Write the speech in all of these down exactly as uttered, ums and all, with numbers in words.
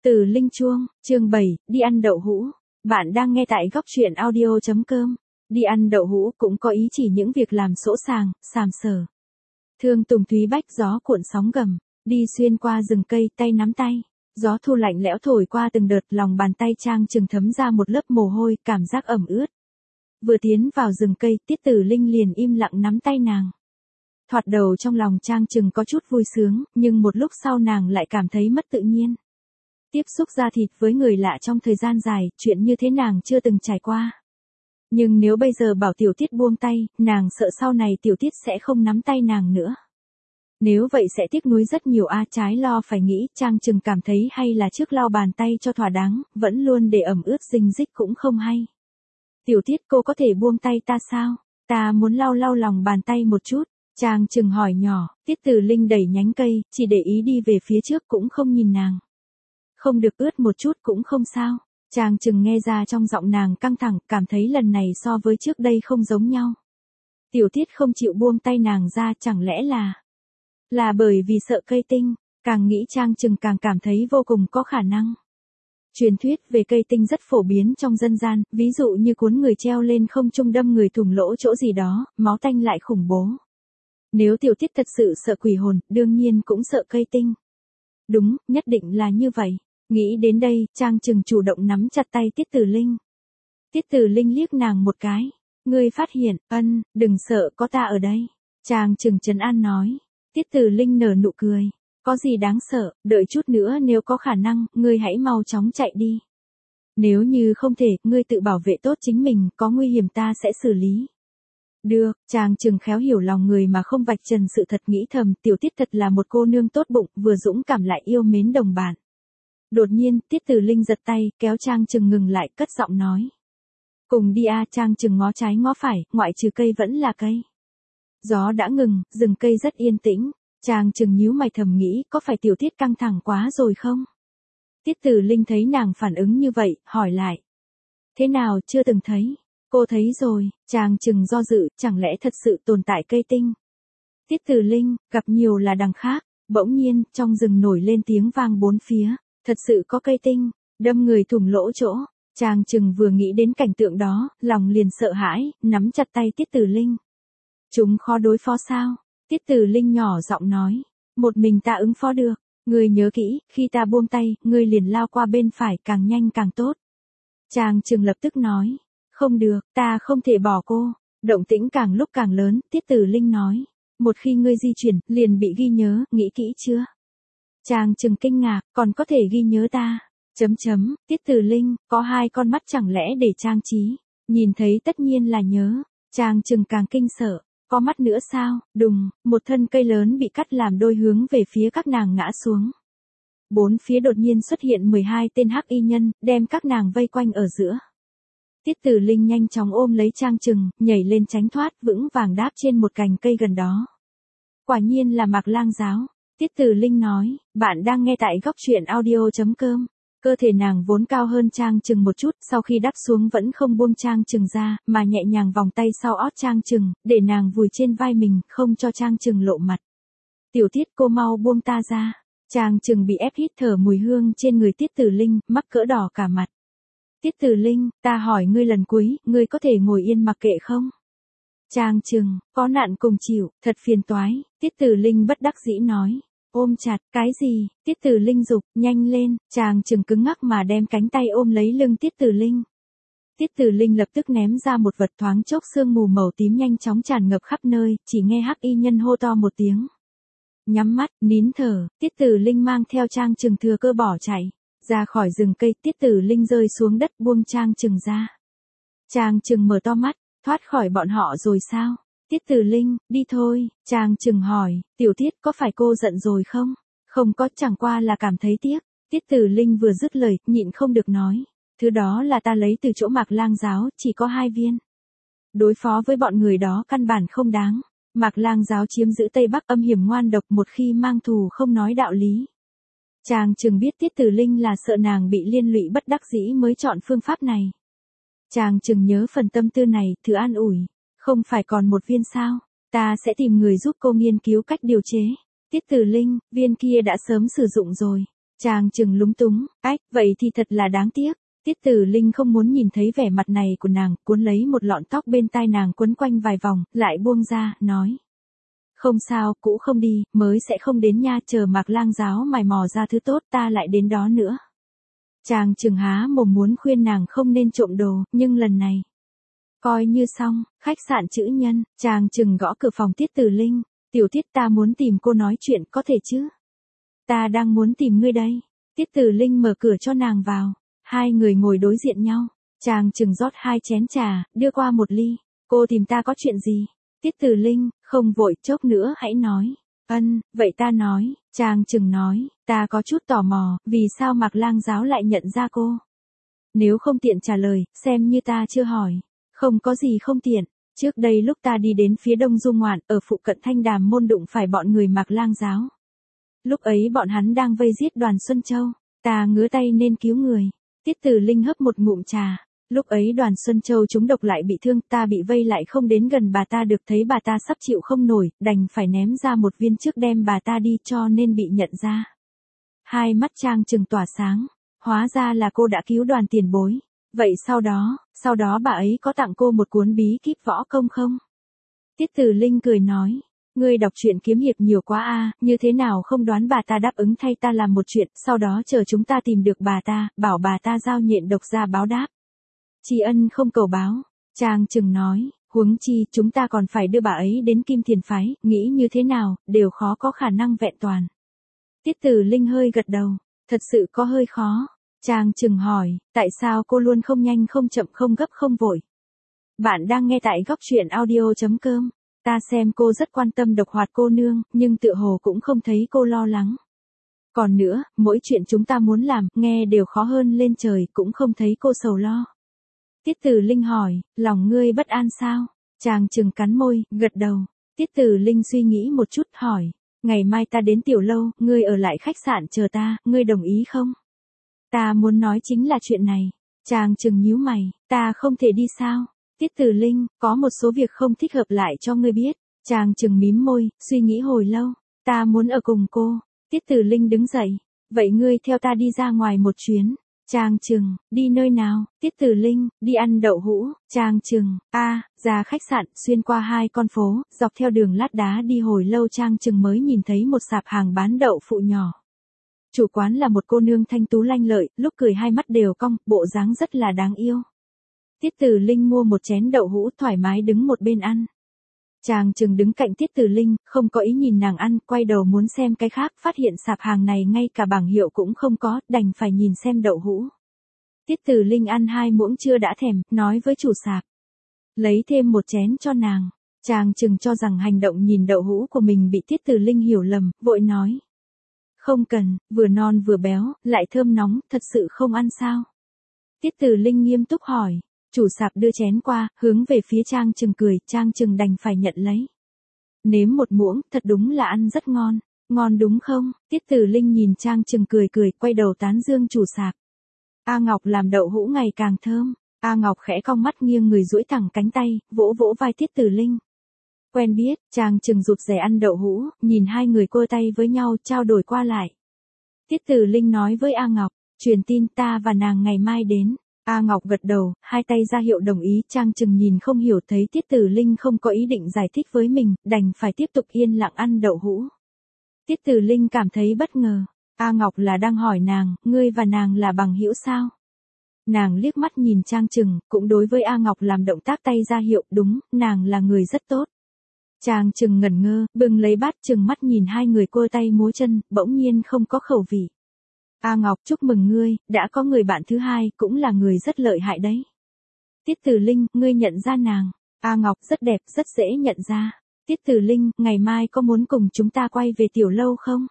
Từ Linh Chuông, chương bảy, đi ăn đậu hũ. Bạn đang nghe tại góc truyện audio chấm com. Đi ăn đậu hũ cũng có ý chỉ những việc làm sỗ sàng, sàm sờ. Thương Tùng Thúy Bách gió cuộn sóng gầm, đi xuyên qua rừng cây tay nắm tay. Gió thu lạnh lẽo thổi qua từng đợt, lòng bàn tay Trang Trừng thấm ra một lớp mồ hôi, cảm giác ẩm ướt. Vừa tiến vào rừng cây, Tiết Tử Linh liền im lặng nắm tay nàng. Thoạt đầu trong lòng Trang Trừng có chút vui sướng, nhưng một lúc sau nàng lại cảm thấy mất tự nhiên. Tiếp xúc da thịt với người lạ trong thời gian dài, chuyện như thế nàng chưa từng trải qua. Nhưng nếu bây giờ bảo Tiểu Tiết buông tay, nàng sợ sau này Tiểu Tiết sẽ không nắm tay nàng nữa. Nếu vậy sẽ tiếc nuối rất nhiều a, trái lo phải nghĩ, Trang Trừng cảm thấy hay là trước lau bàn tay cho thỏa đáng, vẫn luôn để ẩm ướt dinh dích cũng không hay. Tiểu Tiết, cô có thể buông tay ta sao? Ta muốn lau lau lòng bàn tay một chút. Trang Trừng hỏi nhỏ. Tiết Tử Linh đẩy nhánh cây, chỉ để ý đi về phía trước cũng không nhìn nàng. Không được ướt một chút cũng không sao. Trang Trừng nghe ra trong giọng nàng căng thẳng, cảm thấy lần này so với trước đây không giống nhau. Tiểu Tiết không chịu buông tay nàng ra, chẳng lẽ là... Là bởi vì sợ cây tinh. Càng nghĩ Trang Trừng càng cảm thấy vô cùng có khả năng. Truyền thuyết về cây tinh rất phổ biến trong dân gian, ví dụ như cuốn người treo lên không trung đâm người thủng lỗ chỗ gì đó, máu tanh lại khủng bố. Nếu Tiểu Tiết thật sự sợ quỷ hồn, đương nhiên cũng sợ cây tinh. Đúng, nhất định là như vậy. Nghĩ đến đây, Trang Trừng chủ động nắm chặt tay Tiết Tử Linh. Tiết Tử Linh liếc nàng một cái. Ngươi phát hiện, ân, đừng sợ, có ta ở đây. Trang Trừng trấn an nói. Tiết Tử Linh nở nụ cười. Có gì đáng sợ, đợi chút nữa nếu có khả năng, ngươi hãy mau chóng chạy đi. Nếu như không thể, ngươi tự bảo vệ tốt chính mình, có nguy hiểm ta sẽ xử lý. Được, Trang Trừng khéo hiểu lòng người mà không vạch trần sự thật, nghĩ thầm, Tiểu Tiết thật là một cô nương tốt bụng, vừa dũng cảm lại yêu mến đồng bạn. Đột nhiên, Tiết Tử Linh giật tay, kéo Trang Trừng ngừng lại, cất giọng nói. Cùng đi a. Trang Trừng ngó trái ngó phải, ngoại trừ cây vẫn là cây. Gió đã ngừng, rừng cây rất yên tĩnh. Trang Trừng nhíu mày thầm nghĩ, có phải Tiểu Tiết căng thẳng quá rồi không? Tiết Tử Linh thấy nàng phản ứng như vậy, hỏi lại. Thế nào, chưa từng thấy? Cô thấy rồi. Trang Trừng do dự, chẳng lẽ thật sự tồn tại cây tinh? Tiết Tử Linh, gặp nhiều là đằng khác. Bỗng nhiên, trong rừng nổi lên tiếng vang bốn phía. Thật sự có cây tinh, đâm người thủng lỗ chỗ. Trang Trừng vừa nghĩ đến cảnh tượng đó, lòng liền sợ hãi, nắm chặt tay Tiết Tử Linh. Chúng khó đối phó sao? Tiết Tử Linh nhỏ giọng nói. Một mình ta ứng phó được. Ngươi nhớ kỹ, khi ta buông tay, ngươi liền lao qua bên phải, càng nhanh càng tốt. Trang Trừng lập tức nói. Không được, ta không thể bỏ cô. Động tĩnh càng lúc càng lớn, Tiết Tử Linh nói. Một khi ngươi di chuyển, liền bị ghi nhớ, nghĩ kỹ chưa? Trang Trừng kinh ngạc, còn có thể ghi nhớ ta. Chấm chấm, Tiết Tử Linh, có hai con mắt chẳng lẽ để trang trí. Nhìn thấy tất nhiên là nhớ. Trang Trừng càng kinh sợ. Có mắt nữa sao? Đùng, một thân cây lớn bị cắt làm đôi hướng về phía các nàng ngã xuống. Bốn phía đột nhiên xuất hiện mười hai tên hắc y nhân, đem các nàng vây quanh ở giữa. Tiết Tử Linh nhanh chóng ôm lấy Trang Trừng, nhảy lên tránh thoát, vững vàng đáp trên một cành cây gần đó. Quả nhiên là Mạc Lang giáo. Tiết Tử Linh nói, bạn đang nghe tại góc truyện audio chấm com. Cơ thể nàng vốn cao hơn Trang Trừng một chút, sau khi đáp xuống vẫn không buông Trang Trừng ra, mà nhẹ nhàng vòng tay sau ót Trang Trừng, để nàng vùi trên vai mình, không cho Trang Trừng lộ mặt. Tiểu Tiết, cô mau buông ta ra. Trang Trừng bị ép hít thở mùi hương trên người Tiết Tử Linh, mắc cỡ đỏ cả mặt. Tiết Tử Linh, ta hỏi ngươi lần cuối, ngươi có thể ngồi yên mặc kệ không? Trang Trừng, có nạn cùng chịu, thật phiền toái. Tiết Tử Linh bất đắc dĩ nói. Ôm chặt, cái gì? Tiết Tử Linh giục, nhanh lên. Trang Trừng cứng ngắc mà đem cánh tay ôm lấy lưng Tiết Tử Linh. Tiết Tử Linh lập tức ném ra một vật, thoáng chốc sương mù màu tím nhanh chóng tràn ngập khắp nơi, chỉ nghe hắc y nhân hô to một tiếng. Nhắm mắt, nín thở, Tiết Tử Linh mang theo Trang Trừng thừa cơ bỏ chạy. Ra khỏi rừng cây, Tiết Tử Linh rơi xuống đất, buông Trang Trừng ra. Trang Trừng mở to mắt, thoát khỏi bọn họ rồi sao? Tiết Tử Linh, đi thôi. Trang Trừng hỏi, Tiểu Tiết, có phải cô giận rồi không? Không có, chẳng qua là cảm thấy tiếc. Tiết Tử Linh vừa dứt lời, nhịn không được nói. Thứ đó là ta lấy từ chỗ Mạc Lang giáo, chỉ có hai viên. Đối phó với bọn người đó căn bản không đáng. Mạc Lang giáo chiếm giữ Tây Bắc, âm hiểm ngoan độc, một khi mang thù không nói đạo lý. Trang Trừng biết Tiết Tử Linh là sợ nàng bị liên lụy bất đắc dĩ mới chọn phương pháp này. Trang Trừng nhớ phần tâm tư này, thử an ủi. Không phải còn một viên sao? Ta sẽ tìm người giúp cô nghiên cứu cách điều chế. Tiết Tử Linh, viên kia đã sớm sử dụng rồi. Trang Trừng lúng túng, ách, vậy thì thật là đáng tiếc. Tiết Tử Linh không muốn nhìn thấy vẻ mặt này của nàng, cuốn lấy một lọn tóc bên tai nàng quấn quanh vài vòng, lại buông ra, nói. Không sao, cũ không đi, mới sẽ không đến nha, chờ Mạc Lang giáo mài mò ra thứ tốt ta lại đến đó nữa. Trang Trừng há mồm muốn khuyên nàng không nên trộm đồ, nhưng lần này. Coi như xong, khách sạn chữ nhân, Trang Trừng gõ cửa phòng Tiết Tử Linh, tiểu Tiết ta muốn tìm cô nói chuyện có thể chứ? Ta đang muốn tìm ngươi đây. Tiết Tử Linh mở cửa cho nàng vào, hai người ngồi đối diện nhau, Trang Trừng rót hai chén trà, đưa qua một ly, cô tìm ta có chuyện gì? Tiết Tử Linh, không vội, chốc nữa hãy nói. Ân, vậy ta nói, Trang Trừng nói, ta có chút tò mò, vì sao Mạc Lang giáo lại nhận ra cô? Nếu không tiện trả lời, xem như ta chưa hỏi. Không có gì không tiện, trước đây lúc ta đi đến phía đông du ngoạn, ở phụ cận Thanh Đàm môn đụng phải bọn người Mạc Lang giáo. Lúc ấy bọn hắn đang vây giết Đoàn Xuân Châu, ta ngứa tay nên cứu người. Tiết Tử Linh hấp một ngụm trà. Lúc ấy Đoàn Xuân Châu trúng độc lại bị thương, ta bị vây lại không đến gần bà ta được, thấy bà ta sắp chịu không nổi, đành phải ném ra một viên trước đem bà ta đi, cho nên bị nhận ra. Hai mắt Trang Trừng tỏa sáng, hóa ra là cô đã cứu Đoàn tiền bối. Vậy sau đó, sau đó bà ấy có tặng cô một cuốn bí kíp võ công không? Tiết Tử Linh cười nói, ngươi đọc truyện kiếm hiệp nhiều quá a, như thế nào không đoán bà ta đáp ứng thay ta làm một chuyện, sau đó chờ chúng ta tìm được bà ta, bảo bà ta giao nhện độc ra báo đáp. Tri ân không cầu báo, Trang Trừng nói, huống chi chúng ta còn phải đưa bà ấy đến Kim Thiền phái, nghĩ như thế nào, đều khó có khả năng vẹn toàn. Tiết Tử Linh hơi gật đầu, thật sự có hơi khó. Trang Trừng hỏi, tại sao cô luôn không nhanh không chậm không gấp không vội? Bạn đang nghe tại góc truyện audio chấm com, ta xem cô rất quan tâm Độc Hoạt cô nương, nhưng tựa hồ cũng không thấy cô lo lắng. Còn nữa, mỗi chuyện chúng ta muốn làm, nghe đều khó hơn lên trời, cũng không thấy cô sầu lo. Tiết Tử Linh hỏi, lòng ngươi bất an sao? Trang Trừng cắn môi, gật đầu. Tiết Tử Linh suy nghĩ một chút, hỏi, ngày mai ta đến tiểu lâu, ngươi ở lại khách sạn chờ ta, ngươi đồng ý không? Ta muốn nói chính là chuyện này. Trang Trừng nhíu mày, ta không thể đi sao? Tiết Tử Linh, có một số việc không thích hợp lại cho ngươi biết. Trang Trừng mím môi, suy nghĩ hồi lâu, ta muốn ở cùng cô. Tiết Tử Linh đứng dậy, vậy ngươi theo ta đi ra ngoài một chuyến. Trang Trừng, đi nơi nào? Tiết Tử Linh, đi ăn đậu hũ. Trang Trừng, a, ra khách sạn, xuyên qua hai con phố, dọc theo đường lát đá đi hồi lâu Trang Trừng mới nhìn thấy một sạp hàng bán đậu phụ nhỏ. Chủ quán là một cô nương thanh tú lanh lợi, lúc cười hai mắt đều cong, bộ dáng rất là đáng yêu. Tiết Tử Linh mua một chén đậu hũ thoải mái đứng một bên ăn. Trang Trừng đứng cạnh Tiết Tử Linh, không có ý nhìn nàng ăn, quay đầu muốn xem cái khác, phát hiện sạp hàng này ngay cả bảng hiệu cũng không có, đành phải nhìn xem đậu hũ. Tiết Tử Linh ăn hai muỗng chưa đã thèm, nói với chủ sạp. Lấy thêm một chén cho nàng. Trang Trừng cho rằng hành động nhìn đậu hũ của mình bị Tiết Tử Linh hiểu lầm, vội nói. Không cần, vừa non vừa béo, lại thơm nóng, thật sự không ăn sao? Tiết Tử Linh nghiêm túc hỏi. Chủ sạp đưa chén qua, hướng về phía Trang Trừng cười, Trang Trừng đành phải nhận lấy. Nếm một muỗng, thật đúng là ăn rất ngon. Ngon đúng không? Tiết Tử Linh nhìn Trang Trừng cười cười, quay đầu tán dương chủ sạp. A Ngọc làm đậu hũ ngày càng thơm. A Ngọc khẽ cong mắt nghiêng người duỗi thẳng cánh tay, vỗ vỗ vai Tiết Tử Linh. Quen biết, Trang Trừng rụt rè ăn đậu hũ, nhìn hai người quơ tay với nhau, trao đổi qua lại. Tiết Tử Linh nói với A Ngọc, truyền tin ta và nàng ngày mai đến. A Ngọc gật đầu, hai tay ra hiệu đồng ý, Trang Trừng nhìn không hiểu, thấy Tiết Tử Linh không có ý định giải thích với mình, đành phải tiếp tục yên lặng ăn đậu hũ. Tiết Tử Linh cảm thấy bất ngờ, A Ngọc là đang hỏi nàng, ngươi và nàng là bằng hữu sao? Nàng liếc mắt nhìn Trang Trừng, cũng đối với A Ngọc làm động tác tay ra hiệu, đúng, nàng là người rất tốt. Trang Trừng ngẩn ngơ, bừng lấy bát trừng mắt nhìn hai người quơ tay múa chân, bỗng nhiên không có khẩu vị. A Ngọc, chúc mừng ngươi, đã có người bạn thứ hai, cũng là người rất lợi hại đấy. Tiết Tử Linh, ngươi nhận ra nàng. A Ngọc, rất đẹp, rất dễ nhận ra. Tiết Tử Linh, ngày mai có muốn cùng chúng ta quay về tiểu lâu không?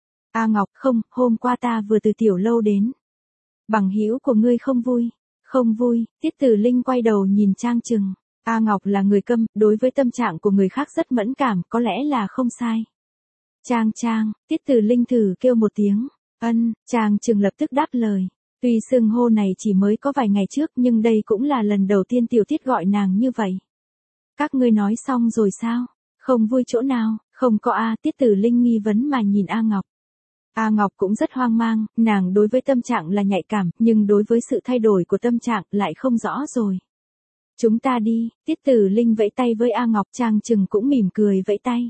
A Ngọc, không, hôm qua ta vừa từ tiểu lâu đến. Bằng hữu của ngươi không vui. Không vui, Tiết Tử Linh quay đầu nhìn Trang Trừng. A Ngọc là người câm, đối với tâm trạng của người khác rất mẫn cảm, có lẽ là không sai. Trang Trang, Tiết Tử Linh thử kêu một tiếng. Ân, Trang Trừng lập tức đáp lời. Tuy xưng hô này chỉ mới có vài ngày trước nhưng đây cũng là lần đầu tiên Tiểu Tiết gọi nàng như vậy. Các ngươi nói xong rồi sao? Không vui chỗ nào? Không có A, Tiết Tử Linh nghi vấn mà nhìn A Ngọc. A Ngọc cũng rất hoang mang, nàng đối với tâm trạng là nhạy cảm, nhưng đối với sự thay đổi của tâm trạng lại không rõ rồi. Chúng ta đi, Tiết Tử Linh vẫy tay với A Ngọc, Trang Trừng cũng mỉm cười vẫy tay.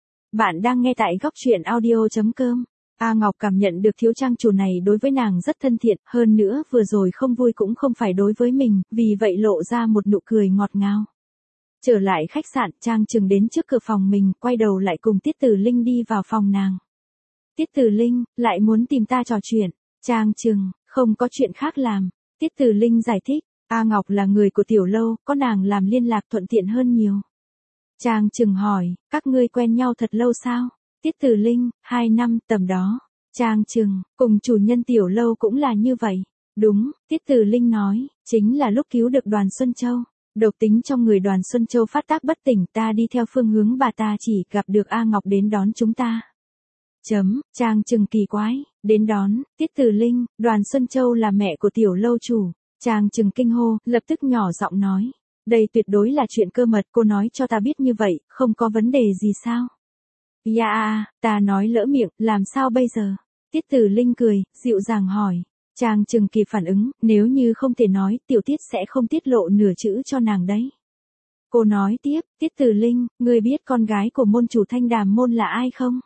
Bạn đang nghe tại góc truyện audio.com. A Ngọc cảm nhận được thiếu trang chủ này đối với nàng rất thân thiện, hơn nữa vừa rồi không vui cũng không phải đối với mình, vì vậy lộ ra một nụ cười ngọt ngào. Trở lại khách sạn, Trang Trừng đến trước cửa phòng mình, quay đầu lại cùng Tiết Tử Linh đi vào phòng nàng. Tiết Tử Linh, lại muốn tìm ta trò chuyện. Trang Trừng, không có chuyện khác làm. Tiết Tử Linh giải thích, A Ngọc là người của tiểu lâu, có nàng làm liên lạc thuận tiện hơn nhiều. Trang Trừng hỏi, các ngươi quen nhau thật lâu sao? Tiết Tử Linh, hai năm, tầm đó. Trang Trừng, cùng chủ nhân tiểu lâu cũng là như vậy. Đúng, Tiết Tử Linh nói, chính là lúc cứu được Đoàn Xuân Châu. Độc tính trong người Đoàn Xuân Châu phát tác bất tỉnh, ta đi theo phương hướng bà ta chỉ gặp được A Ngọc đến đón chúng ta. Chấm, Trang Trừng kỳ quái, đến đón, Tiết Tử Linh, Đoàn Xuân Châu là mẹ của tiểu lâu chủ. Trang Trừng kinh hô, lập tức nhỏ giọng nói. Đây tuyệt đối là chuyện cơ mật, cô nói cho ta biết như vậy, không có vấn đề gì sao? Dạ à, ta nói lỡ miệng, làm sao bây giờ? Tiết Tử Linh cười, dịu dàng hỏi. Trang Trừng kịp phản ứng, nếu như không thể nói, tiểu Tiết sẽ không tiết lộ nửa chữ cho nàng đấy. Cô nói tiếp, Tiết Tử Linh, ngươi biết con gái của môn chủ Thanh Đàm môn là ai không?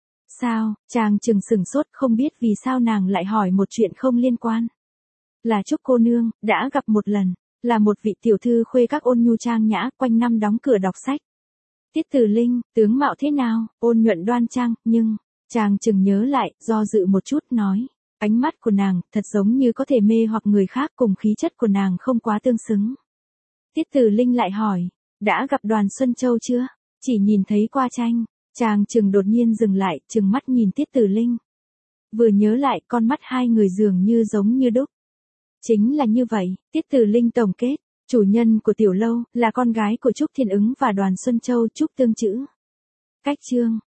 Sao? Trang Trừng sửng sốt, không biết vì sao nàng lại hỏi một chuyện không liên quan. Là Trúc cô nương, đã gặp một lần, là một vị tiểu thư khuê các ôn nhu trang nhã, quanh năm đóng cửa đọc sách. Tiết Tử Linh, tướng mạo thế nào? Ôn nhuận đoan trang, nhưng, Trang Trừng nhớ lại, do dự một chút nói. Ánh mắt của nàng, thật giống như có thể mê hoặc người khác, cùng khí chất của nàng không quá tương xứng. Tiết Tử Linh lại hỏi, đã gặp Đoàn Xuân Châu chưa? Chỉ nhìn thấy qua tranh. Trang Trừng đột nhiên dừng lại, trừng mắt nhìn Tiết Tử Linh. Vừa nhớ lại, con mắt hai người dường như giống như đúc. Chính là như vậy, Tiết Tử Linh tổng kết, chủ nhân của tiểu lâu, là con gái của Trúc Thiên Ứng và Đoàn Xuân Châu, Trúc Tương Chữ. Cách chương.